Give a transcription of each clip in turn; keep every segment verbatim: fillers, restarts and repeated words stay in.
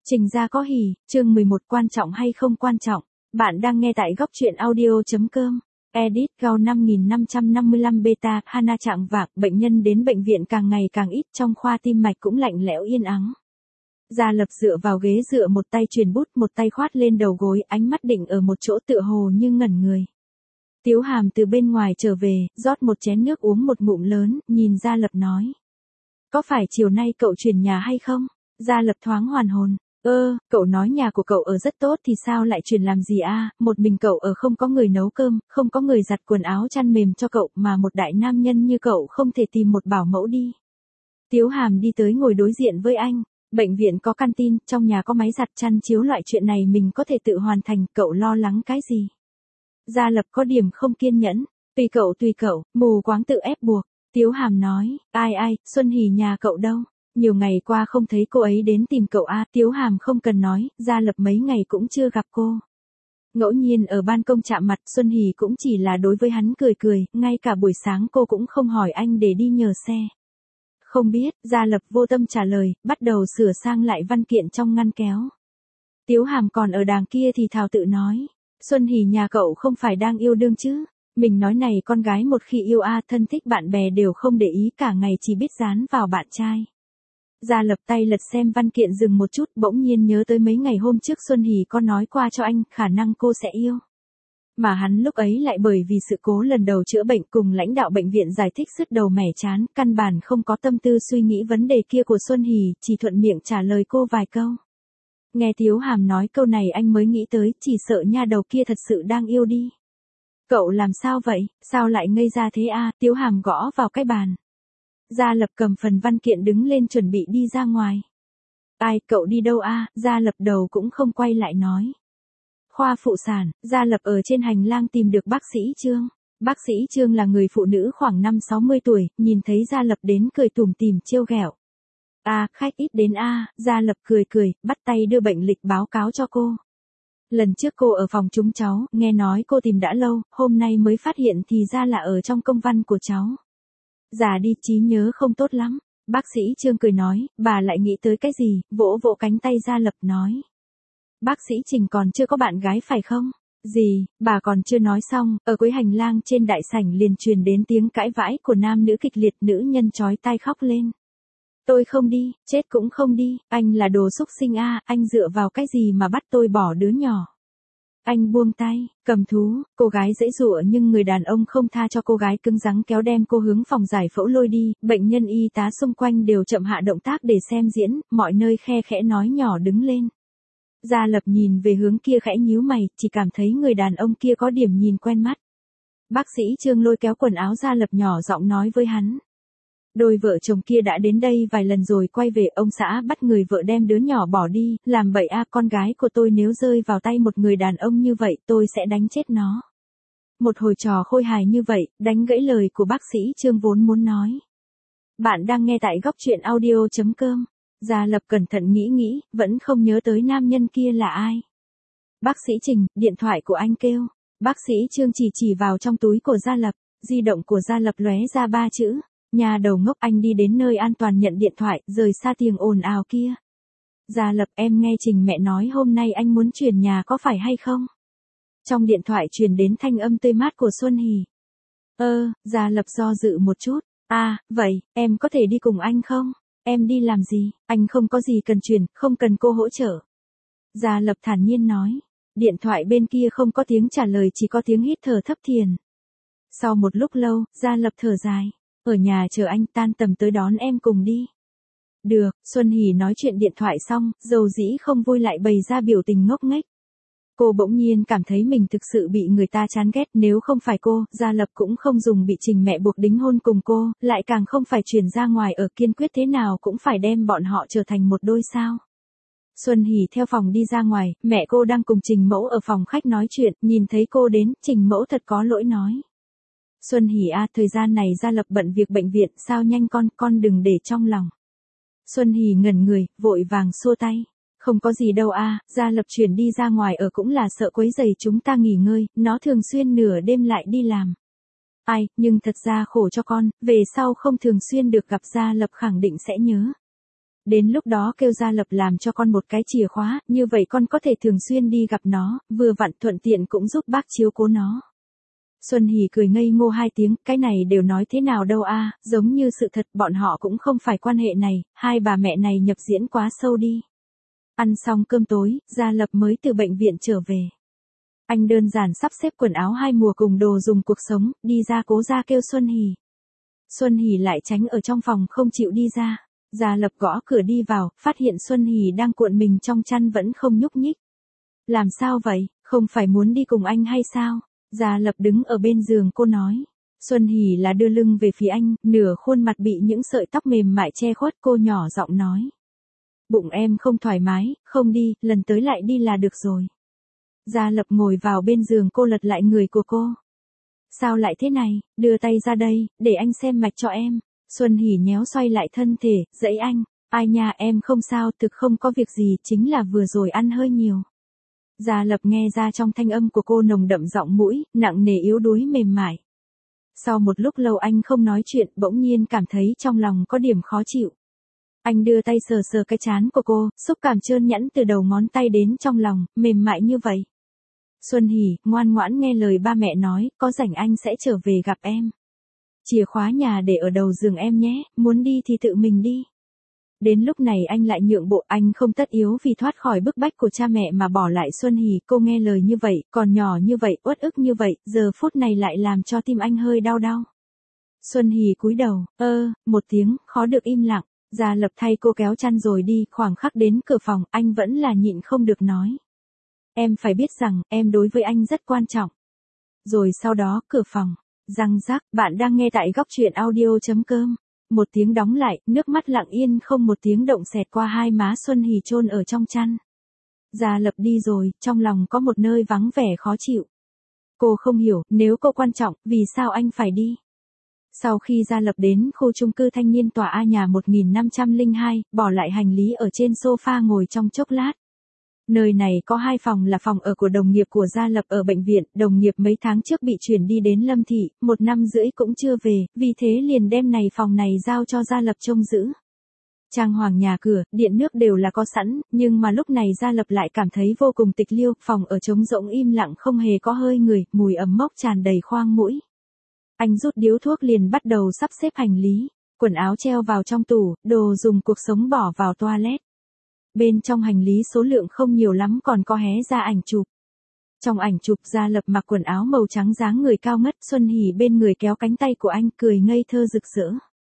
Trình gia có hỉ, chương mười một quan trọng hay không quan trọng. Bạn đang nghe tại góc truyện audio.com. Edit Gao năm nghìn năm trăm năm mươi lăm beta, Hana trạng vạng, bệnh nhân đến bệnh viện càng ngày càng ít, trong khoa tim mạch cũng lạnh lẽo yên ắng. Gia Lập dựa vào ghế dựa, một tay truyền bút, một tay khoát lên đầu gối, ánh mắt định ở một chỗ tựa hồ như ngẩn người. Tiếu Hàm từ bên ngoài trở về, rót một chén nước uống một ngụm lớn, nhìn Gia Lập nói. Có phải chiều nay cậu chuyển nhà hay không? Gia Lập thoáng hoàn hồn. Ơ, cậu nói nhà của cậu ở rất tốt thì sao lại chuyển làm gì a? Một mình cậu ở, không có người nấu cơm, không có người giặt quần áo chăn mềm cho cậu, mà một đại nam nhân như cậu không thể tìm một bảo mẫu đi. Tiếu Hàm đi tới ngồi đối diện với anh. Bệnh viện có canteen, trong nhà có máy giặt chăn chiếu, loại chuyện này mình có thể tự hoàn thành, cậu lo lắng cái gì? Gia Lập có điểm không kiên nhẫn. Tùy cậu tùy cậu, mù quáng tự ép buộc. Tiếu Hàm nói, ai ai, Xuân Hỉ nhà cậu đâu? Nhiều ngày qua không thấy cô ấy đến tìm cậu a. Tiếu Hàm không cần nói, Gia Lập mấy ngày cũng chưa gặp cô. Ngẫu nhiên ở ban công chạm mặt, Xuân Hỉ cũng chỉ là đối với hắn cười cười, ngay cả buổi sáng cô cũng không hỏi anh để đi nhờ xe. Không biết, Gia Lập vô tâm trả lời, bắt đầu sửa sang lại văn kiện trong ngăn kéo. Tiếu Hàm còn ở đàng kia thì thào tự nói, Xuân Hỉ nhà cậu không phải đang yêu đương chứ? Mình nói này, con gái một khi yêu a, thân thích bạn bè đều không để ý, cả ngày chỉ biết dán vào bạn trai. Gia Lập tay lật xem văn kiện dừng một chút, bỗng nhiên nhớ tới mấy ngày hôm trước Xuân Hỉ có nói qua cho anh, khả năng cô sẽ yêu. Mà hắn lúc ấy lại bởi vì sự cố lần đầu chữa bệnh cùng lãnh đạo bệnh viện giải thích sứt đầu mẻ chán, căn bản không có tâm tư suy nghĩ vấn đề kia của Xuân Hỉ, chỉ thuận miệng trả lời cô vài câu. Nghe Tiếu Hàm nói câu này anh mới nghĩ tới, chỉ sợ nha đầu kia thật sự đang yêu đi. Cậu làm sao vậy, sao lại ngây ra thế a? Tiếu Hàm gõ vào cái bàn. Gia Lập cầm phần văn kiện đứng lên chuẩn bị đi ra ngoài. Ai, cậu đi đâu a? Gia Lập đầu cũng không quay lại nói. Khoa phụ sản. Gia Lập ở trên hành lang tìm được bác sĩ Trương. Bác sĩ Trương là người phụ nữ khoảng năm sáu mươi tuổi, nhìn thấy Gia Lập đến cười tủm tỉm trêu ghẹo. À, khách ít đến a. Gia Lập cười cười, bắt tay đưa bệnh lịch báo cáo cho cô. Lần trước cô ở phòng chúng cháu, nghe nói cô tìm đã lâu, hôm nay mới phát hiện thì ra là ở trong công văn của cháu. Già đi, trí nhớ không tốt lắm. Bác sĩ Trương cười nói, bà lại nghĩ tới cái gì, vỗ vỗ cánh tay Gia Lập nói. Bác sĩ Trình còn chưa có bạn gái phải không? Gì, bà còn chưa nói xong, ở cuối hành lang trên đại sảnh liền truyền đến tiếng cãi vãi của nam nữ kịch liệt, nữ nhân chói tai khóc lên. Tôi không đi, chết cũng không đi, anh là đồ xúc sinh a, anh dựa vào cái gì mà bắt tôi bỏ đứa nhỏ. Anh buông tay, cầm thú, cô gái giãy giụa nhưng người đàn ông không tha cho cô gái, cứng rắn kéo đem cô hướng phòng giải phẫu lôi đi, bệnh nhân y tá xung quanh đều chậm hạ động tác để xem diễn, mọi nơi khe khẽ nói nhỏ đứng lên. Gia Lập nhìn về hướng kia khẽ nhíu mày, chỉ cảm thấy người đàn ông kia có điểm nhìn quen mắt. Bác sĩ Trương lôi kéo quần áo Gia Lập nhỏ giọng nói với hắn. Đôi vợ chồng kia đã đến đây vài lần rồi, quay về, ông xã bắt người vợ đem đứa nhỏ bỏ đi, làm bậy a, con gái của tôi nếu rơi vào tay một người đàn ông như vậy, tôi sẽ đánh chết nó. Một hồi trò khôi hài như vậy, đánh gãy lời của bác sĩ Trương vốn muốn nói. Bạn đang nghe tại góc truyện audio.com. Gia Lập cẩn thận nghĩ nghĩ, vẫn không nhớ tới nam nhân kia là ai. Bác sĩ Trình, điện thoại của anh kêu. Bác sĩ Trương chỉ chỉ vào trong túi của Gia Lập, di động của Gia Lập lóe ra ba chữ. Nhà đầu ngốc, anh đi đến nơi an toàn nhận điện thoại, rời xa tiếng ồn ào kia. Gia Lập, em nghe Trình mẹ nói hôm nay anh muốn chuyển nhà có phải hay không? Trong điện thoại truyền đến thanh âm tươi mát của Xuân Hỉ. Ơ, Gia Lập do dự một chút. À, vậy, em có thể đi cùng anh không? Em đi làm gì? Anh không có gì cần chuyển, không cần cô hỗ trợ. Gia Lập thản nhiên nói. Điện thoại bên kia không có tiếng trả lời, chỉ có tiếng hít thở thấp thiền. Sau một lúc lâu, Gia Lập thở dài. Ở nhà chờ anh, tan tầm tới đón em cùng đi. Được, Xuân Hỉ nói chuyện điện thoại xong, dầu dĩ không vui lại bày ra biểu tình ngốc nghếch. Cô bỗng nhiên cảm thấy mình thực sự bị người ta chán ghét, nếu không phải cô, Gia Lập cũng không dùng bị Trình mẹ buộc đính hôn cùng cô, lại càng không phải chuyển ra ngoài ở, kiên quyết thế nào cũng phải đem bọn họ trở thành một đôi sao. Xuân Hỉ theo phòng đi ra ngoài, mẹ cô đang cùng Trình mẫu ở phòng khách nói chuyện, nhìn thấy cô đến, Trình mẫu thật có lỗi nói. Xuân Hỉ a, thời gian này Gia Lập bận việc bệnh viện, sao nhanh con, con đừng để trong lòng. Xuân Hỉ ngẩn người, vội vàng xua tay. Không có gì đâu a, Gia Lập chuyển đi ra ngoài ở cũng là sợ quấy rầy chúng ta nghỉ ngơi, nó thường xuyên nửa đêm lại đi làm. Ai, nhưng thật ra khổ cho con, về sau không thường xuyên được gặp Gia Lập khẳng định sẽ nhớ. Đến lúc đó kêu Gia Lập làm cho con một cái chìa khóa, như vậy con có thể thường xuyên đi gặp nó, vừa vặn thuận tiện cũng giúp bác chiếu cố nó. Xuân Hỷ cười ngây ngô hai tiếng, cái này đều nói thế nào đâu a, giống như sự thật bọn họ cũng không phải quan hệ này, hai bà mẹ này nhập diễn quá sâu đi. Ăn xong cơm tối, Gia Lập mới từ bệnh viện trở về. Anh đơn giản sắp xếp quần áo hai mùa cùng đồ dùng cuộc sống, đi ra cố ra kêu Xuân Hỷ. Xuân Hỷ lại tránh ở trong phòng không chịu đi ra. Gia Lập gõ cửa đi vào, phát hiện Xuân Hỷ đang cuộn mình trong chăn vẫn không nhúc nhích. Làm sao vậy, không phải muốn đi cùng anh hay sao? Gia Lập đứng ở bên giường cô nói. Xuân Hỷ là đưa lưng về phía anh, nửa khuôn mặt bị những sợi tóc mềm mại che khuất, cô nhỏ giọng nói. Bụng em không thoải mái, không đi, lần tới lại đi là được rồi. Gia Lập ngồi vào bên giường cô lật lại người của cô. Sao lại thế này, đưa tay ra đây, để anh xem mạch cho em. Xuân Hỷ nhéo xoay lại thân thể, dãy anh. Ai nha, em không sao, thực không có việc gì, chính là vừa rồi ăn hơi nhiều. Gia Lập nghe ra trong thanh âm của cô nồng đậm giọng mũi, nặng nề yếu đuối mềm mại. Sau một lúc lâu anh không nói chuyện, bỗng nhiên cảm thấy trong lòng có điểm khó chịu. Anh đưa tay sờ sờ cái trán của cô, xúc cảm trơn nhẵn từ đầu ngón tay đến trong lòng, mềm mại như vậy. Xuân Hỷ, ngoan ngoãn nghe lời ba mẹ nói, có rảnh anh sẽ trở về gặp em. Chìa khóa nhà để ở đầu giường em nhé, muốn đi thì tự mình đi. Đến lúc này anh lại nhượng bộ, anh không tất yếu vì thoát khỏi bức bách của cha mẹ mà bỏ lại Xuân Hỷ. Cô nghe lời như vậy, còn nhỏ như vậy, uất ức như vậy, giờ phút này lại làm cho tim anh hơi đau đau. Xuân Hỷ cúi đầu, ơ, một tiếng, khó được im lặng. Gia Lập thay cô kéo chăn rồi đi, khoảng khắc đến cửa phòng, anh vẫn là nhịn không được nói. Em phải biết rằng, em đối với anh rất quan trọng. Rồi sau đó, cửa phòng, răng rắc, bạn đang nghe tại góc truyện audio.com. Một tiếng đóng lại, nước mắt lặng yên không một tiếng động xẹt qua hai má Xuân Hỷ chôn ở trong chăn. Gia Lập đi rồi, trong lòng có một nơi vắng vẻ khó chịu. Cô không hiểu, nếu cô quan trọng, vì sao anh phải đi? Sau khi Gia Lập đến khu chung cư thanh niên tòa A nhà một nghìn năm trăm lẻ hai, bỏ lại hành lý ở trên sofa ngồi trong chốc lát. Nơi này có hai phòng là phòng ở của đồng nghiệp của Gia Lập ở bệnh viện, đồng nghiệp mấy tháng trước bị chuyển đi đến Lâm Thị, một năm rưỡi cũng chưa về, vì thế liền đem này phòng này giao cho Gia Lập trông giữ. Trang hoàng nhà cửa, điện nước đều là có sẵn, nhưng mà lúc này Gia Lập lại cảm thấy vô cùng tịch liêu, phòng ở trống rỗng im lặng không hề có hơi người, mùi ẩm mốc tràn đầy khoang mũi. Anh rút điếu thuốc liền bắt đầu sắp xếp hành lý, quần áo treo vào trong tủ, đồ dùng cuộc sống bỏ vào toilet. Bên trong hành lý số lượng không nhiều lắm còn có hé ra ảnh chụp. Trong ảnh chụp Gia Lập mặc quần áo màu trắng dáng người cao ngất, Xuân Hỷ bên người kéo cánh tay của anh cười ngây thơ rực rỡ.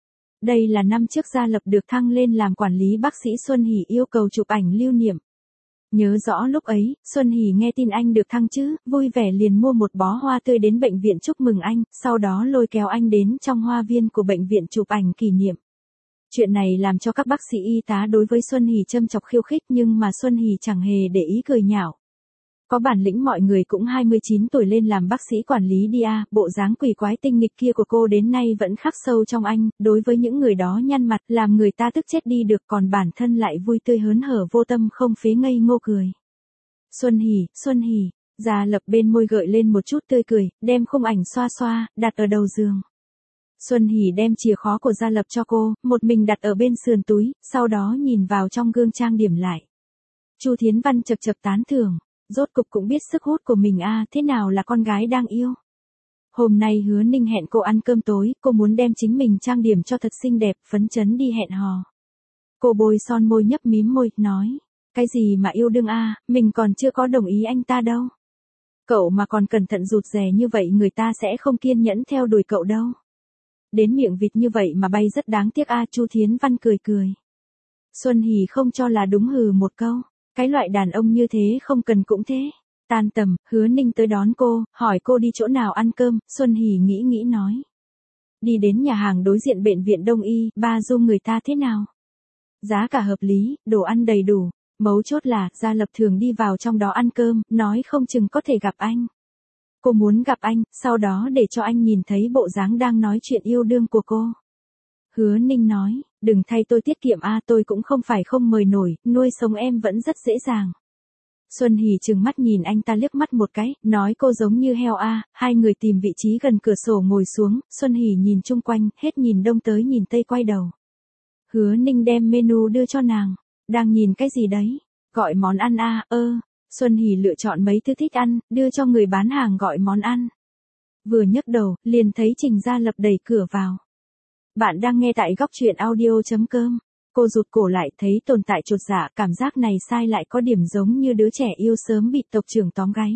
Đây là năm trước Gia Lập được thăng lên làm quản lý, bác sĩ Xuân Hỷ yêu cầu chụp ảnh lưu niệm. Nhớ rõ lúc ấy, Xuân Hỷ nghe tin anh được thăng chứ, vui vẻ liền mua một bó hoa tươi đến bệnh viện chúc mừng anh, sau đó lôi kéo anh đến trong hoa viên của bệnh viện chụp ảnh kỷ niệm. Chuyện này làm cho các bác sĩ y tá đối với Xuân Hỷ châm chọc khiêu khích, nhưng mà Xuân Hỷ chẳng hề để ý, cười nhạo. Có bản lĩnh mọi người cũng hai mươi chín tuổi lên làm bác sĩ quản lý đi a, bộ dáng quỷ quái tinh nghịch kia của cô đến nay vẫn khắc sâu trong anh, đối với những người đó nhăn mặt làm người ta tức chết đi được, còn bản thân lại vui tươi hớn hở vô tâm không phế ngây ngô cười. Xuân Hỷ, Xuân Hỷ, Gia Lập bên môi gợi lên một chút tươi cười, đem khung ảnh xoa xoa, đặt ở đầu giường. Xuân Hỷ đem chìa khóa của Gia Lập cho cô, một mình đặt ở bên sườn túi, sau đó nhìn vào trong gương trang điểm lại. Chu Thiến Văn chập chập tán thưởng, rốt cục cũng biết sức hút của mình a, à, thế nào là con gái đang yêu. Hôm nay Hứa Ninh hẹn cô ăn cơm tối, cô muốn đem chính mình trang điểm cho thật xinh đẹp, phấn chấn đi hẹn hò. Cô bôi son môi nhấp mím môi, nói, cái gì mà yêu đương a, à, mình còn chưa có đồng ý anh ta đâu. Cậu mà còn cẩn thận rụt rè như vậy người ta sẽ không kiên nhẫn theo đuổi cậu đâu. Đến miệng vịt như vậy mà bay rất đáng tiếc a, à, Chu Thiến Văn cười cười. Xuân Hỷ không cho là đúng, hừ một câu, cái loại đàn ông như thế không cần cũng thế. Tan tầm, Hứa Ninh tới đón cô, hỏi cô đi chỗ nào ăn cơm, Xuân Hỷ nghĩ nghĩ nói. Đi đến nhà hàng đối diện bệnh viện Đông Y, ba du người ta thế nào? Giá cả hợp lý, đồ ăn đầy đủ, mấu chốt là, Gia Lập thường đi vào trong đó ăn cơm, nói không chừng có thể gặp anh. Cô muốn gặp anh, sau đó để cho anh nhìn thấy bộ dáng đang nói chuyện yêu đương của cô. Hứa Ninh nói, đừng thay tôi tiết kiệm a, à, tôi cũng không phải không mời nổi, nuôi sống em vẫn rất dễ dàng. Xuân Hỷ trừng mắt nhìn anh ta liếc mắt một cái, nói cô giống như heo a, à. Hai người tìm vị trí gần cửa sổ ngồi xuống, Xuân Hỷ nhìn chung quanh, hết nhìn đông tới nhìn tây quay đầu. Hứa Ninh đem menu đưa cho nàng. Đang nhìn cái gì đấy? Gọi món ăn à, ơ. Xuân Hỷ lựa chọn mấy thứ thích ăn, đưa cho người bán hàng gọi món ăn. Vừa nhấc đầu, liền thấy Trình Gia Lập đẩy cửa vào. Bạn đang nghe tại góc truyện audio.com. Cô rụt cổ lại thấy tồn tại chột dạ, cảm giác này sai lại có điểm giống như đứa trẻ yêu sớm bị tộc trưởng tóm gáy.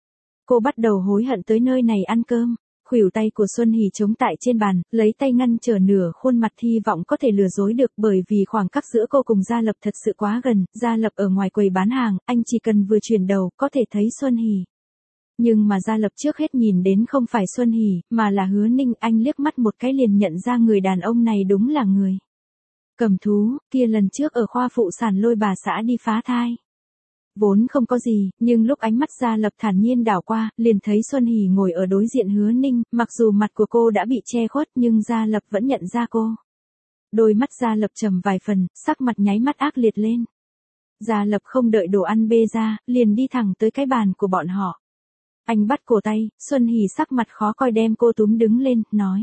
Cô bắt đầu hối hận tới nơi này ăn cơm. Khuỷu tay của Xuân Hỷ chống tại trên bàn, lấy tay ngăn trở nửa khuôn mặt hy vọng có thể lừa dối được bởi vì khoảng cách giữa cô cùng Gia Lập thật sự quá gần. Gia Lập ở ngoài quầy bán hàng, anh chỉ cần vừa chuyển đầu có thể thấy Xuân Hỷ. Nhưng mà Gia Lập trước hết nhìn đến không phải Xuân Hỷ, mà là Hứa Ninh. Anh liếc mắt một cái liền nhận ra người đàn ông này đúng là người cầm thú, kia lần trước ở khoa phụ sản lôi bà xã đi phá thai. Vốn không có gì, nhưng lúc ánh mắt Gia Lập thản nhiên đảo qua, liền thấy Xuân Hỷ ngồi ở đối diện Hứa Ninh, mặc dù mặt của cô đã bị che khuất nhưng Gia Lập vẫn nhận ra cô. Đôi mắt Gia Lập trầm vài phần, sắc mặt nháy mắt ác liệt lên. Gia Lập không đợi đồ ăn bê ra, liền đi thẳng tới cái bàn của bọn họ. Anh bắt cổ tay, Xuân Hỷ sắc mặt khó coi đem cô túm đứng lên, nói.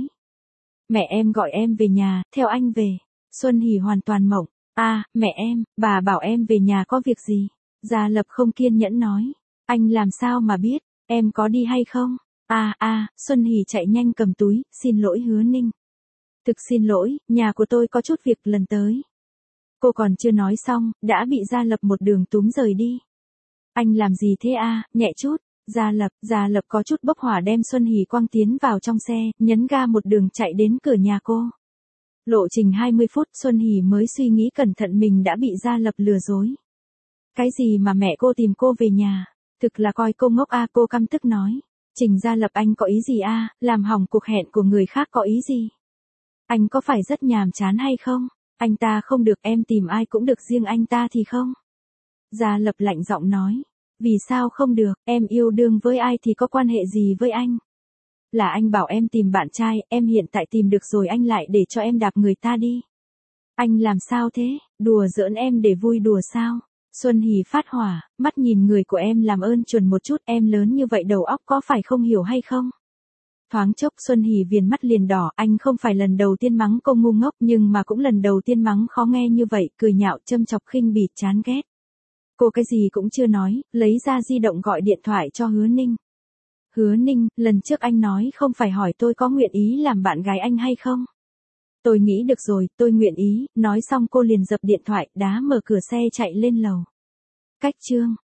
Mẹ em gọi em về nhà, theo anh về. Xuân Hỷ hoàn toàn mộng. À, mẹ em, bà bảo em về nhà có việc gì? Gia Lập không kiên nhẫn nói. Anh làm sao mà biết, em có đi hay không? À, à, Xuân Hỷ chạy nhanh cầm túi, xin lỗi Hứa Ninh. Thực xin lỗi, nhà của tôi có chút việc lần tới. Cô còn chưa nói xong, đã bị Gia Lập một đường túm rời đi. Anh làm gì thế à, nhẹ chút. Gia Lập, Gia Lập có chút bốc hỏa đem Xuân Hỷ quăng tiến vào trong xe, nhấn ga một đường chạy đến cửa nhà cô. Lộ trình hai mươi phút Xuân Hỷ mới suy nghĩ cẩn thận mình đã bị Gia Lập lừa dối. Cái gì mà mẹ cô tìm cô về nhà? Thực là coi cô ngốc a, cô căm tức nói. Trình Gia Lập, anh có ý gì a, làm hỏng cuộc hẹn của người khác có ý gì? Anh có phải rất nhàm chán hay không? Anh ta không được, em tìm ai cũng được, riêng anh ta thì không. Gia Lập lạnh giọng nói. Vì sao không được, em yêu đương với ai thì có quan hệ gì với anh? Là anh bảo em tìm bạn trai, em hiện tại tìm được rồi anh lại để cho em đạp người ta đi. Anh làm sao thế, đùa giỡn em để vui đùa sao? Xuân Hỷ phát hỏa, mắt nhìn người của em làm ơn chuẩn một chút, em lớn như vậy đầu óc có phải không hiểu hay không? Thoáng chốc Xuân Hỷ viền mắt liền đỏ, anh không phải lần đầu tiên mắng cô ngu ngốc nhưng mà cũng lần đầu tiên mắng khó nghe như vậy, cười nhạo châm chọc khinh bỉ chán ghét. Cô cái gì cũng chưa nói, lấy ra di động gọi điện thoại cho Hứa Ninh. Hứa Ninh, lần trước anh nói không phải hỏi tôi có nguyện ý làm bạn gái anh hay không? Tôi nghĩ được rồi, tôi nguyện ý, nói xong cô liền dập điện thoại, đá mở cửa xe chạy lên lầu. Cách chương